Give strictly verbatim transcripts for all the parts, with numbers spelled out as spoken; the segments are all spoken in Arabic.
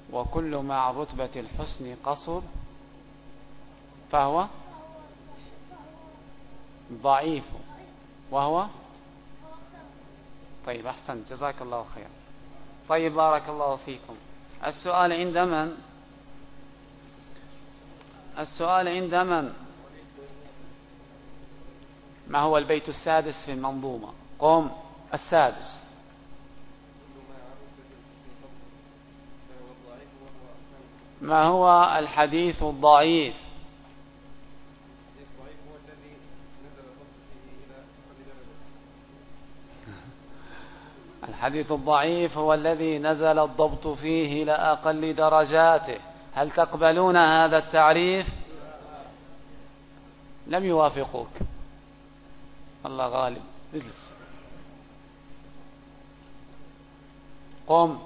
وكل مع رتبة الحسن قصر فهو ضعيف وهو. طيب أحسنت، جزاك الله خير. طيب بارك الله فيكم. السؤال عند من؟ السؤال عند من؟ ما هو البيت السادس في المنظومة؟ قم. السادس. ما هو الحديث الضعيف؟ الحديث الضعيف هو الذي نزل الضبط فيه إلى أقل درجاته. هل تقبلون هذا التعريف؟ لم يوافقوك. الله غالب. اجلس. قم.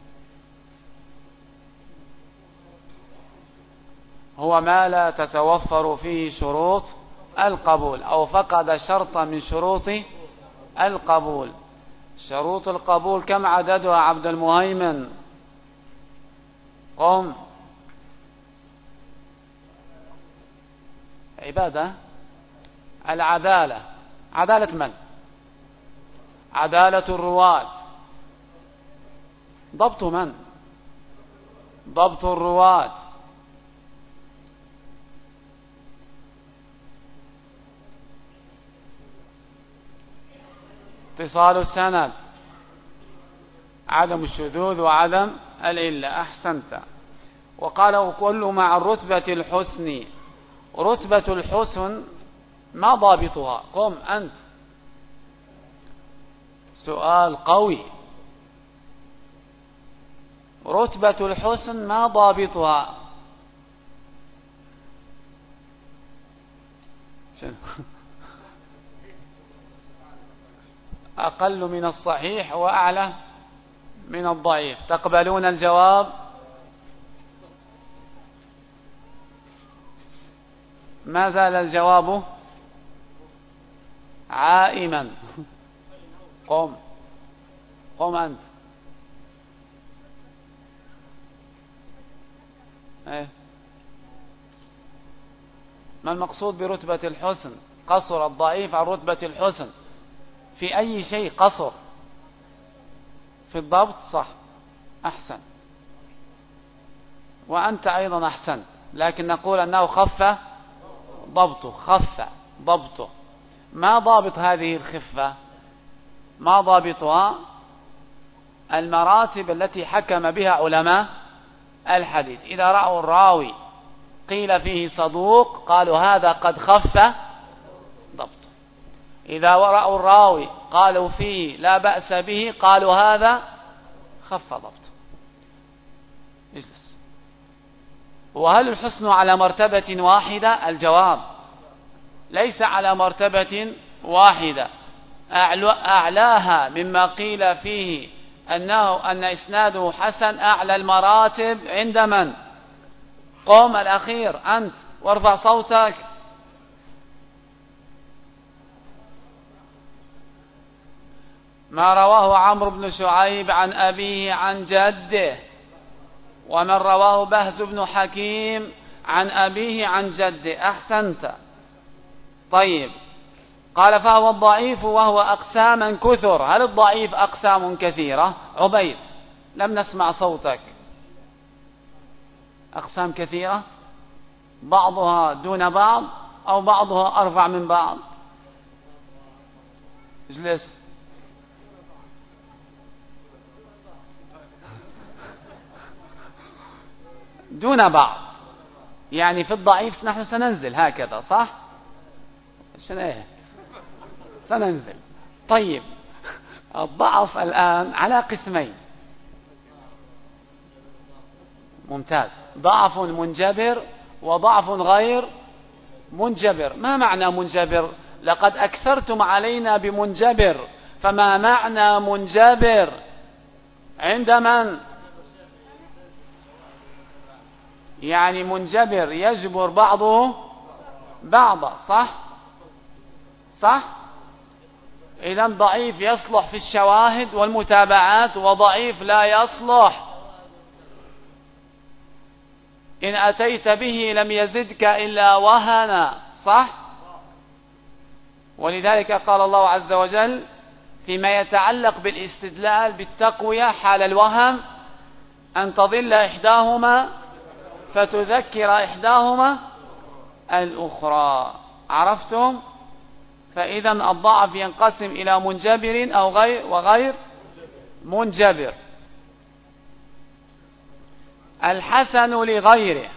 هو ما لا تتوفر فيه شروط القبول أو فقد شرطا من شروط القبول. شروط القبول كم عددها عبد المهيمن؟ قم. عبادة. العدالة. عدالة من؟ عدالة الرواة. ضبط من؟ ضبط الرواة. اتصال السند. عدم الشذوذ وعدم العلة. أحسنت. وقال كل مع الرتبة الحسن. رتبة الحسن ما ضابطها؟ قم أنت. سؤال قوي. رتبة الحسن ما ضابطها؟ أقل من الصحيح وأعلى من الضعيف. تقبلون الجواب؟ ما زال الجواب عائما. قم. قم أنت. إيه؟ ما المقصود برتبة الحسن؟ قصر الضعيف عن رتبة الحسن في أي شيء؟ قصر في الضبط. صح. أحسن. وأنت أيضا أحسنت، لكن نقول أنه خف ضبطه. خف ضبطه. ما ضابط هذه الخفة؟ ما ضابطها؟ المراتب التي حكم بها علماء الحديث. إذا رأوا الراوي قيل فيه صدوق قالوا هذا قد خف ضبطه. إذا رأوا الراوي قالوا فيه لا بأس به قالوا هذا خف ضبطه. اجلس. وهل الحسن على مرتبة واحدة؟ الجواب ليس على مرتبة واحدة. أعلاها مما قيل فيه أنه أن إسناده حسن أعلى المراتب عند من؟ قم الأخير أنت وارفع صوتك. ما رواه عمرو بن شعيب عن أبيه عن جده، ومن رواه بهز بن حكيم عن أبيه عن جده. أحسنت. طيب قال فهو الضعيف وهو أقساما كثر. هل الضعيف أقسام كثيرة؟ عبيد لم نسمع صوتك. أقسام كثيرة، بعضها دون بعض أو بعضها أرفع من بعض. اجلس. دون بعض يعني في الضعيف نحن سننزل هكذا صح؟ عشان ايه سننزل. طيب الضعف الآن على قسمين. ممتاز. ضعف منجبر وضعف غير منجبر. ما معنى منجبر؟ لقد أكثرتم علينا بمنجبر، فما معنى منجبر عند من؟ يعني منجبر يجبر بعضه بعضا. صح صح. إذا ضعيف يصلح في الشواهد والمتابعات وضعيف لا يصلح. إن أتيت به لم يزدك إلا وهنا، صح؟ ولذلك قال الله عز وجل فيما يتعلق بالاستدلال بالتقوية حال الوهم: أن تضل إحداهما فتذكر إحداهما الأخرى. عرفتم؟ فإذا الضعف ينقسم إلى منجبر أو غير وغير منجبر. الحسن لغيره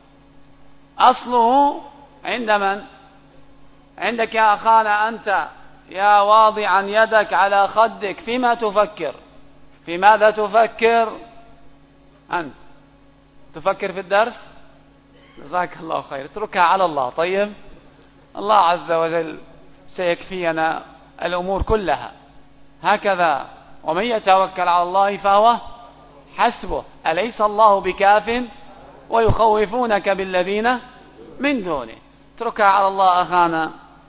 أصله عند من؟ عندك يا أخانا أنت يا واضعا يدك على خدك، فيما تفكر؟ في ماذا تفكر أنت؟ تفكر في الدرس؟ جزاك الله خير، اتركها على الله. طيب، الله عز وجل سيكفينا الأمور كلها هكذا. ومن يتوكل على الله فهو حسبه، أليس الله بكاف؟ ويخوفونك بالذين من دونه. اتركها على الله أخانا.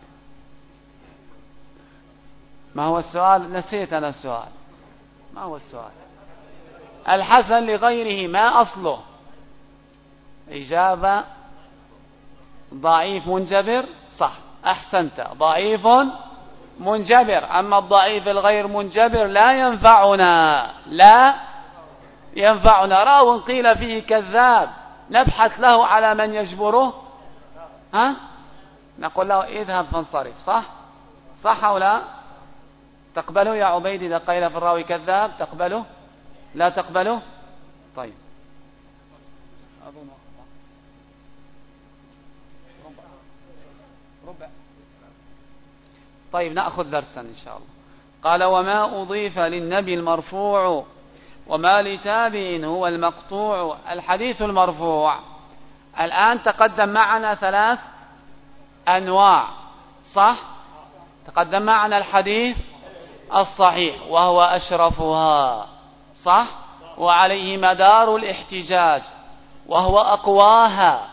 ما هو السؤال؟ نسيت أنا السؤال. ما هو السؤال؟ الحسن لغيره ما أصله؟ إجابة ضعيف منجبر، صح، أحسنت، ضعيف منجبر. أما الضعيف الغير منجبر لا ينفعنا، لا ينفعنا. راو قيل فيه كذاب، نبحث له على من يجبره، ها؟ نقول له اذهب فانصرف، صح؟ صح أو لا؟ تقبله يا عبيد إذا قيل في الراوي كذاب؟ تقبله؟ لا تقبله؟ طيب، أظن ربع. طيب، نأخذ درسا إن شاء الله. قال: وما أضيف للنبي المرفوع وما لتابع هو المقطوع. الحديث المرفوع الآن تقدم معنا ثلاث أنواع، صح؟ تقدم معنا الحديث الصحيح وهو أشرفها، صح؟ وعليه مدار الاحتجاج وهو أقواها،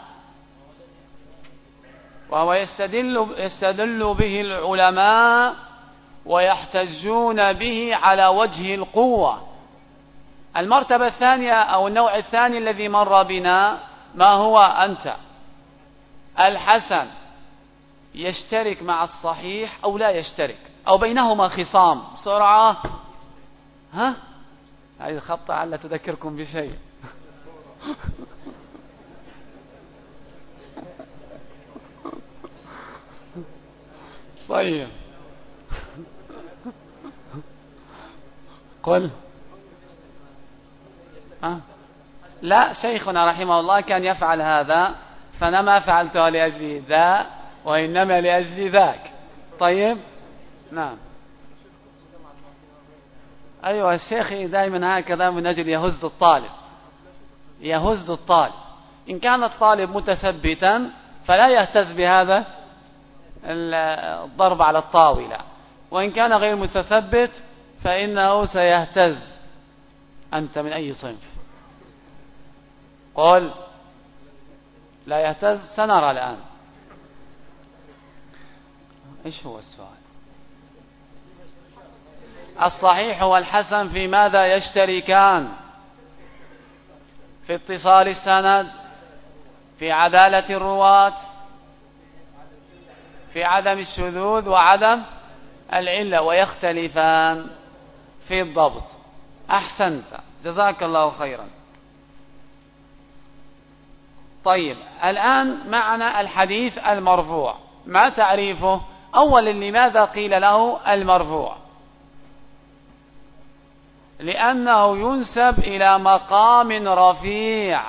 وهو يستدل, يستدل به العلماء ويحتجون به على وجه القوة. المرتبة الثانية أو النوع الثاني الذي مر بنا ما هو؟ أنت الحسن يشترك مع الصحيح أو لا يشترك، أو بينهما خصام. بسرعة، ها؟ هذه الخطة على تذكركم بشيء. طيب، قل. ها؟ لا، شيخنا رحمه الله كان يفعل هذا، فأنا ما فعلته لأجل ذا وإنما لأجل ذاك. طيب، نعم. أيوة، الشيخ دائما هكذا من أجل يهز الطالب، يهز الطالب. إن كان الطالب متثبتا فلا يهتز بهذا الضرب على الطاولة، وإن كان غير متثبت فإنه سيهتز. أنت من أي صنف؟ قل. لا يهتز؟ سنرى الآن. إيش هو السؤال؟ الصحيح والحسن في ماذا يشتركان؟ في اتصال السند، في عدالة الرواة، في عدم الشذوذ وعدم العلة، ويختلفان في الضبط. أحسنت، جزاك الله خيرا. طيب، الآن معنا الحديث المرفوع. ما تعريفه؟ أولا، لماذا قيل له المرفوع؟ لأنه ينسب إلى مقام رفيع،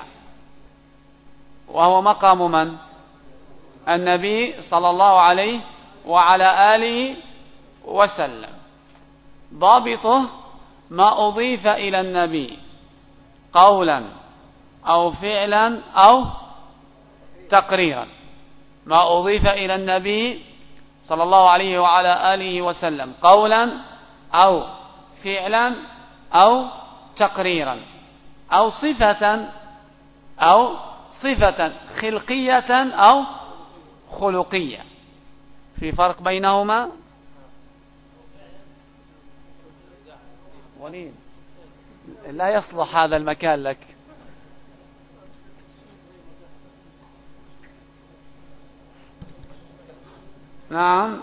وهو مقام من؟ النبي صلى الله عليه وعلى آله وسلم. ضابطه ما أضيف إلى النبي قولا أو فعلا أو تقريرا. ما أضيف إلى النبي صلى الله عليه وعلى آله وسلم قولا أو فعلا أو تقريرا، أو صفة أو صفة خلقية أو خلقية. في فرق بينهما؟ وليد، لا يصلح هذا المكان لك. نعم،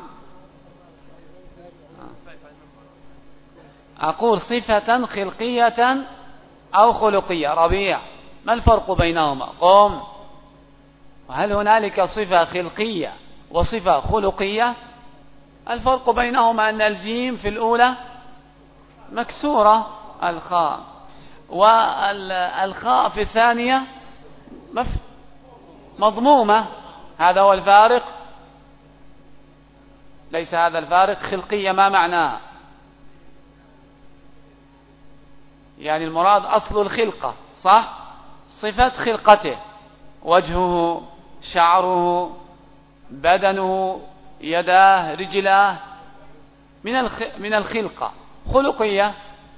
أقول صفة خلقية أو خلقية. ربيع، ما الفرق بينهما؟ قم. وهل هنالك صفة خلقية وصفة خلقية؟ الفرق بينهما أن الجيم في الأولى مكسورة الخاء، والخاء في الثانية مضمومة. هذا هو الفارق. ليس هذا الفارق. خلقية ما معناها؟ يعني المراد أصل الخلقة، صح؟ صفة خلقته، وجهه، شعره، بدنه، يداه، رجلاه، من من الخلقة. خلقية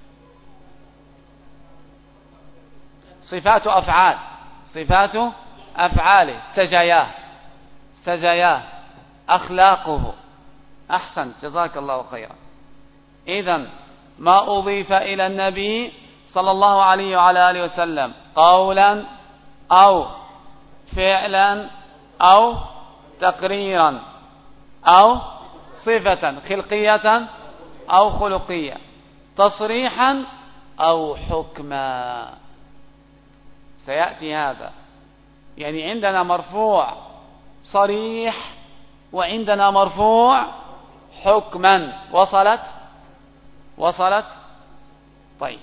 صفات أفعال، صفات أفعاله، سجاياه سجاياه أخلاقه. أحسن، جزاك الله خيرا. إذن ما أضيف إلى النبي صلى الله عليه وعلى آله وسلم قولا أو فعلا أو تقريرا أو صفة خلقية أو خلقية، تصريحا أو حكما، سيأتي هذا. يعني عندنا مرفوع صريح وعندنا مرفوع حكما. وصلت وصلت طيب.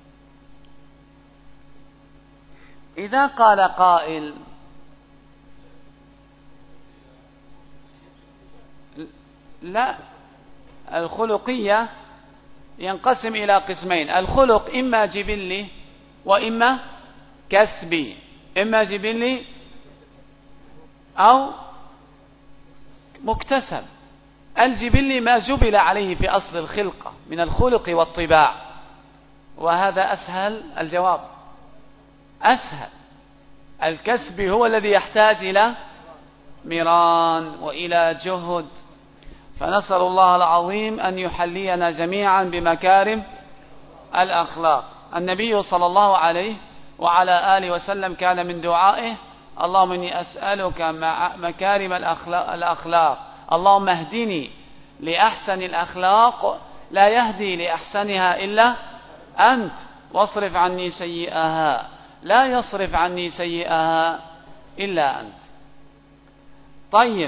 إذا قال قائل لا، الخلقية ينقسم إلى قسمين. الخلق إما جبلي وإما كسبي، إما جبلي أو مكتسب. الجبلي ما جبل عليه في أصل الخلقة من الخلق والطباع، وهذا أسهل الجواب، أسهل. الكسبي هو الذي يحتاج إلى مران وإلى جهد. فنسأل الله العظيم أن يحلينا جميعا بمكارم الأخلاق. النبي صلى الله عليه وعلى آله وسلم كان من دعائه: اللهم إني أسألك مكارم الأخلاق، اللهم اهدني لأحسن الأخلاق لا يهدي لأحسنها إلا أنت، واصرف عني سيئها لا يصرف عني سيئها إلا أنت. طيب،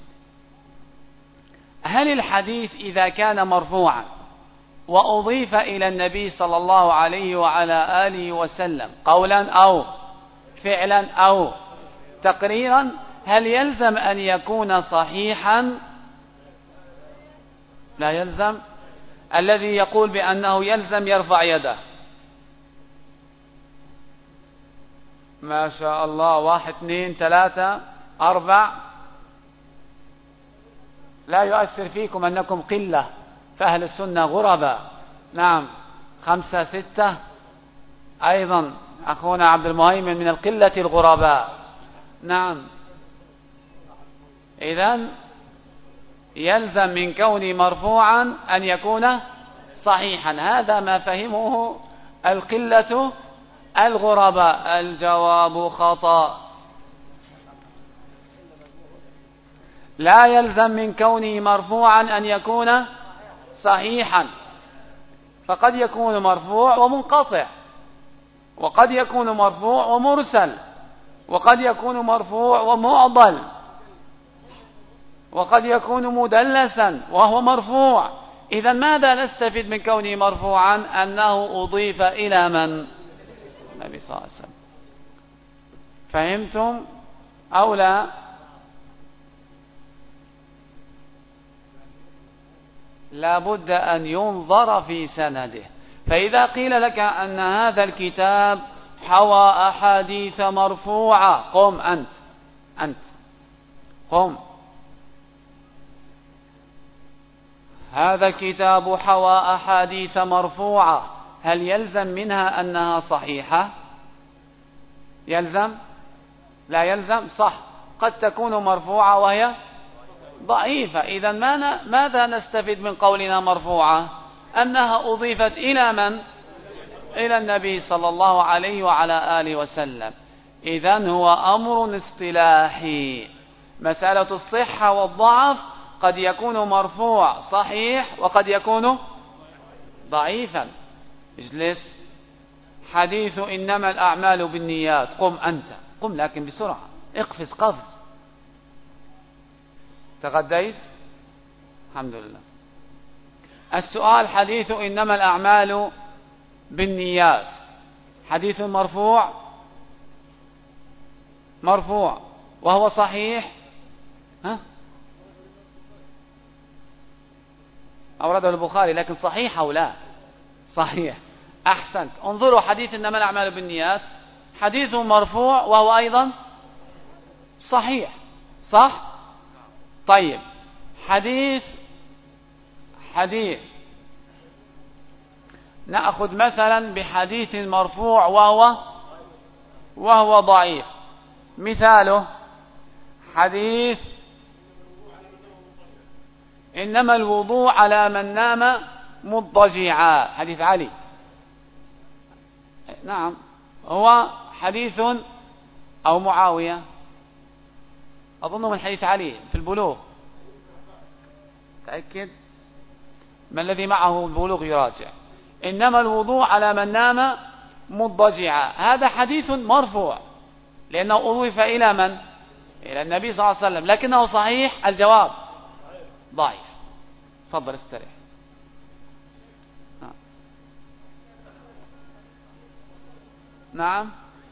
هل الحديث إذا كان مرفوعا وأضيف إلى النبي صلى الله عليه وعلى آله وسلم قولا أو فعلا أو تقريرا، هل يلزم أن يكون صحيحا؟ لا يلزم. الذي يقول بأنه يلزم يرفع يده. ما شاء الله، واحد اثنين ثلاثة أربع. لا يؤثر فيكم أنكم قلة، فأهل السنة غرباء. نعم، خمسة ستة. أيضا أخونا عبد المهيمن من القلة الغرباء. نعم، إذن يلزم من كونه مرفوعا أن يكون صحيحا. هذا ما فهمه القلة الغرباء. الجواب خطأ. لا يلزم من كونه مرفوعا أن يكون صحيحا، فقد يكون مرفوع ومنقطع، وقد يكون مرفوع ومرسل، وقد يكون مرفوع ومعضل، وقد يكون مدلسا وهو مرفوع. إذا ماذا نستفيد من كونه مرفوعا؟ أنه أضيف إلى من؟ النبي صلى الله عليه وسلم. فهمتم أو لا؟ لا بد أن ينظر في سنده. فإذا قيل لك أن هذا الكتاب حوى أحاديث مرفوعة، قم أنت أنت قم. هذا الكتاب حوى أحاديث مرفوعة، هل يلزم منها أنها صحيحة؟ يلزم؟ لا يلزم. صح، قد تكون مرفوعة وهي ضعيفة. إذا ماذا نستفيد من قولنا مرفوعة؟ أنها أضيفت إلى من؟ إلى النبي صلى الله عليه وعلى آله وسلم. إذن هو أمر اصطلاحي. مسألة الصحة والضعف قد يكون مرفوع صحيح وقد يكون ضعيفا. اجلس. حديث إنما الأعمال بالنيات. قم أنت، قم لكن بسرعة، اقفز قفز. تغديت؟ الحمد لله. السؤال: حديث إنما الأعمال بالنيات حديث مرفوع مرفوع وهو صحيح؟ ها؟ أورده البخاري، لكن صحيح أو لا؟ صحيح. أحسنت. انظروا، حديث إنما الأعمال بالنيات حديث مرفوع وهو أيضا صحيح، صح؟ طيب، حديث حديث نأخذ مثلا بحديث مرفوع وهو وهو ضعيف. مثاله حديث إنما الوضوء على من نام مضجعا، حديث علي. نعم، هو حديث أو معاوية، أظنه من حديث علي في البلوغ. تأكد، ما الذي معه البلوغ يراجع. إنما الوضوء على من نام مضجعا، هذا حديث مرفوع لأنه أضيف إلى من؟ إلى النبي صلى الله عليه وسلم، لكنه صحيح. الجواب ضعيف. تفضل استريح. نعم،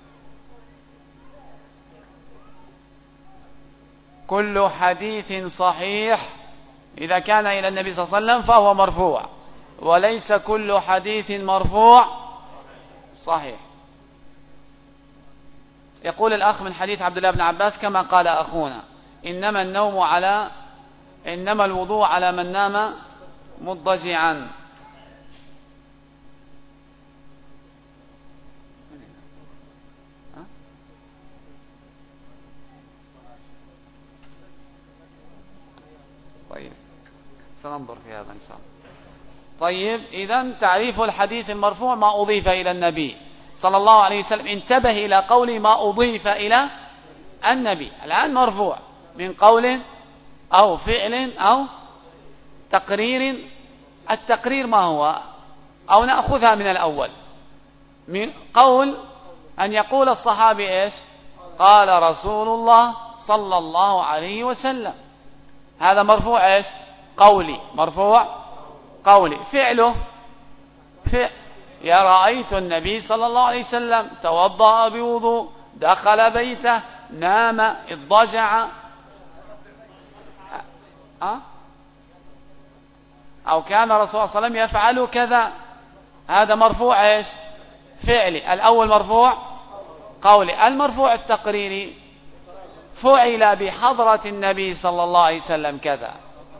كل حديث صحيح إذا كان إلى النبي صلى الله عليه وسلم فهو مرفوع، وليس كل حديث مرفوع صحيح. يقول الأخ من حديث عبد الله بن عباس كما قال أخونا: إنما النوم على إنما الوضوء على من نام مضجعا. طيب، سننظر في هذا إن شاء الله. طيب، إذن تعريف الحديث المرفوع ما أضيف إلى النبي صلى الله عليه وسلم. انتبه إلى قولي ما أضيف إلى النبي. الآن مرفوع من قول أو فعل أو تقرير. التقرير ما هو؟ أو نأخذها من الأول، من قول أن يقول الصحابي إيش؟ قال رسول الله صلى الله عليه وسلم. هذا مرفوع إيش؟ قولي. مرفوع قولي. فعله فعل. يا رأيت النبي صلى الله عليه وسلم توضأ بوضوء، دخل بيته، نام، اضطجع، أه؟ أو كان رسول الله صلى الله عليه وسلم يفعل كذا. هذا مرفوع إيش؟ فعلي. الأول مرفوع قولي. المرفوع التقريري: فعل بحضرة النبي صلى الله عليه وسلم كذا،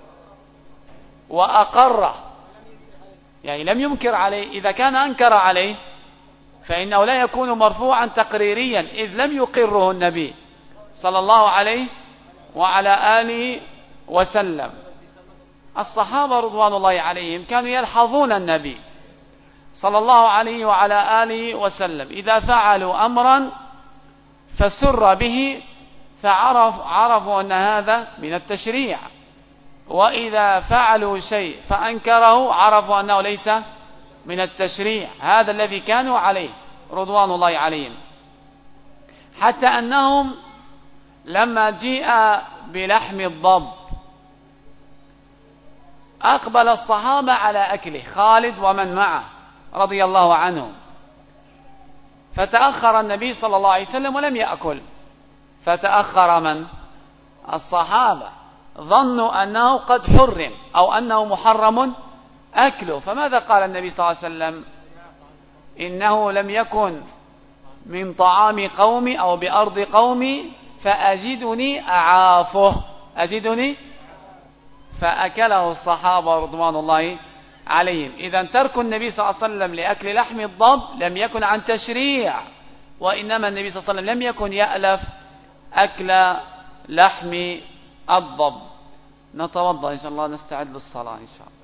وأقره، يعني لم ينكر عليه. إذا كان أنكر عليه فإنه لا يكون مرفوعا تقريريا، إذ لم يقره النبي صلى الله عليه وعلى آله وسلم. الصحابة رضوان الله عليهم كانوا يلحظون النبي صلى الله عليه وعلى آله وسلم، إذا فعلوا أمرا فسر به فعرف عرفوا أن هذا من التشريع، وإذا فعلوا شيء فأنكره عرفوا أنه ليس من التشريع. هذا الذي كانوا عليه رضوان الله عليهم، حتى أنهم لما جيء بلحم الضب أقبل الصحابة على أكله، خالد ومن معه رضي الله عنهم، فتأخر النبي صلى الله عليه وسلم ولم يأكل. فتأخر من؟ الصحابة، ظنوا أنه قد حرم أو أنه محرم أكله. فماذا قال النبي صلى الله عليه وسلم؟ إنه لم يكن من طعام قومي أو بأرض قومي فأجدني أعافه، أجدني. فأكله الصحابة رضوان الله عليهم. إذا ترك النبي صلى الله عليه وسلم لأكل لحم الضب لم يكن عن تشريع، وإنما النبي صلى الله عليه وسلم لم يكن يألف أكل لحم الضب. نتوضأ إن شاء الله، نستعد للصلاة إن شاء الله.